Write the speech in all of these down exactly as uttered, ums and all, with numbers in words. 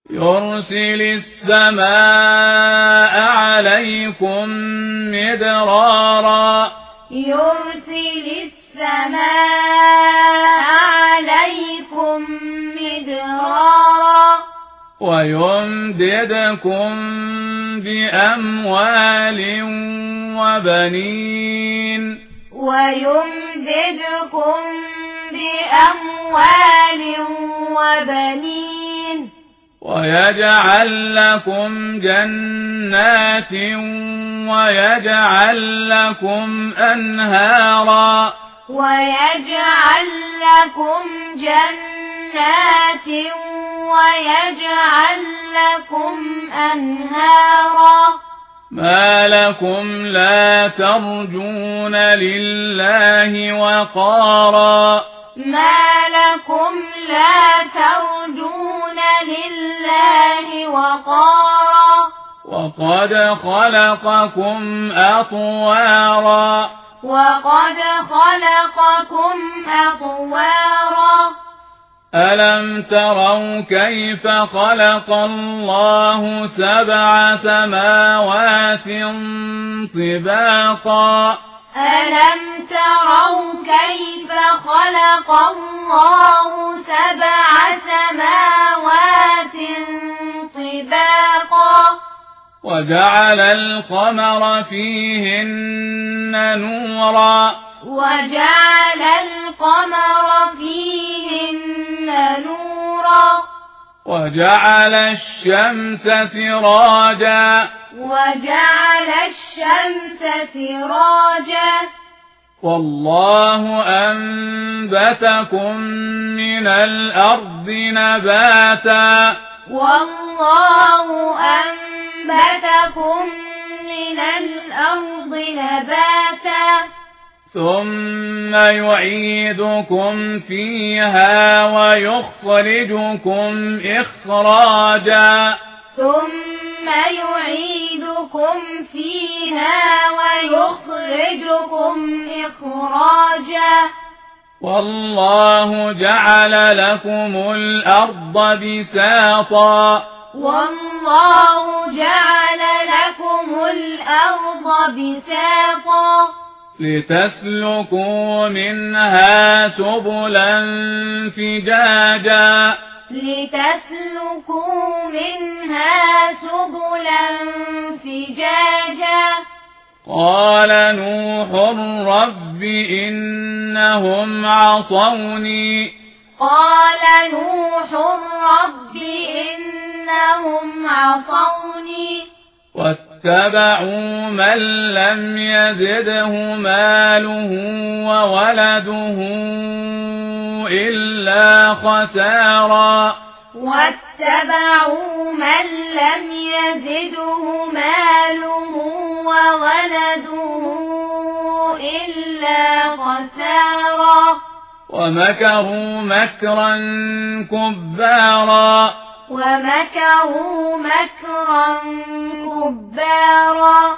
يرسل السماء عليكم مدرارا يرسل السماء عليكم مدرارا ويمددكم بأموال وبنين ويمددكم بأموال وبنين ويجعل لكم جنات ويجعل لكم أنهارا ويجعل لكم جنات ويجعل لكم أنهارا ما لكم لا ترجون لله وقارا ما لكم لا ترجون لله وقارا وقد خلقكم أطوارا وقد خلقكم أطوارا ألم تروا كيف خلق الله سبع سماوات طباقا ألم تروا كيف خلق الله سبع سماوات طباقا وجعل القمر فيهن نورا وجعل القمر فيهن نورا وجعل الشمس سراجا وجعل الشمس سراجا والله أنبتكم من الأرض نباتا والله أنبتكم من الأرض نباتا ثم يعيدكم فيها ويخرجكم إخراجا ثم يعيدكم فيها ويخرجكم إخراجا والله جعل لكم الأرض بساطا والله جعل لكم الأرض بساطا لتسلكوا منها سبلا فجاجا لتسلكوا منها سبلا فجاجا قال نوح رب إنهم عصوني قال نوح رب إنهم عصوني واتبعوا من لم يزده ماله وولده إلا خسارا واتبعوا من لم يزده ماله وولده إلا خسارا ومكروا مكرا كبارا ومكروا مكرا كبارا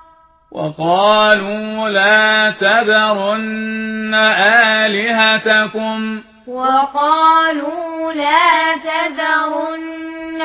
وقالوا لا تذرن آلهتكم وقالوا لا تذرن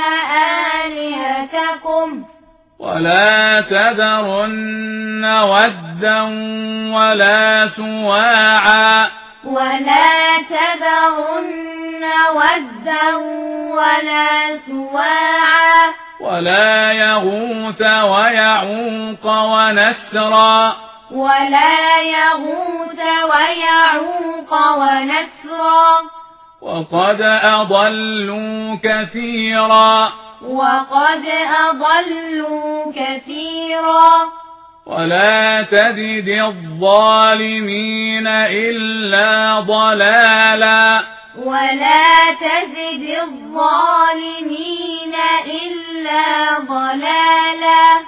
آلهتكم ولا تذرن ودا ولا سواعا ولا تذرن ودا ولا سواعا ولا يغوث ويعوق ونسرا ولا يغوث ويعوق ونسرا وقد أضلوا كثيرا وقد أضلوا كثيرا ولا تزد الظالمين إلا ضلالا ولا تزد الظالمين إلا ضلالا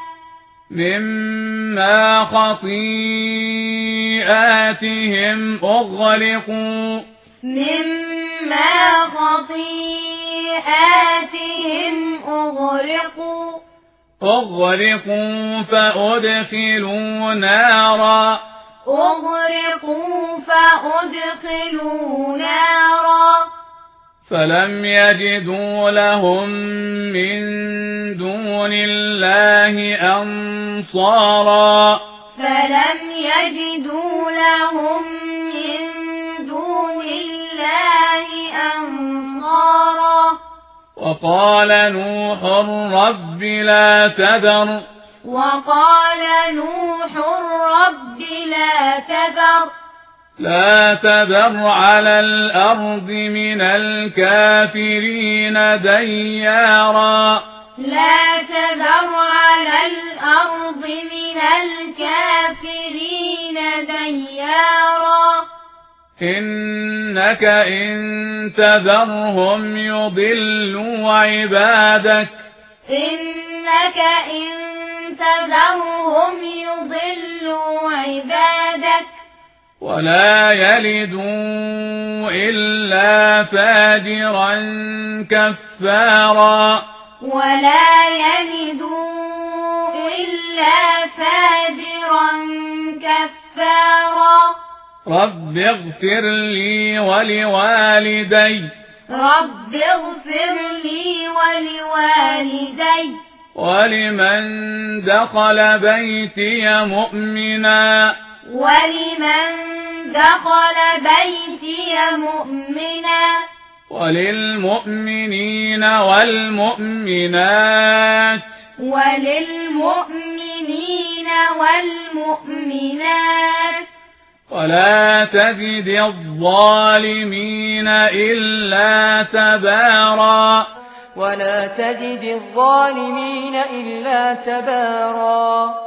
مما خطيئاتهم أغرقوا مما خطيئاتهم أغرقوا أغرقوا فأدخلوا نارا أغرقوا فأدخلوا نارا فلم يجدوا لهم من دون الله أنصارا فلم يجدوا لهم من دون الله أنصارا وقال نوح رب لا تذر وقال نوح رب لا تذر لا تذر على الأرض من الكافرين ديارا لا تذر على الأرض من الكافرين ديارا إنك إن تذرهم يضلوا عبادك إنك إن تذرهم يضلوا عبادك ولا يلدوا إلا فاجرا كفارا ولا يلدوا إلا فاجرا كفارا رب اغفر لي ولوالدي رب اغفر لي ولوالدي ولمن دخل بيتي مؤمنا ولمن دخل بيتي مؤمنا وللمؤمنين والمؤمنات وللمؤمنين والمؤمنات ولا تزد الظالمين إلا تبارا ولا تزد الظالمين إلا تبارا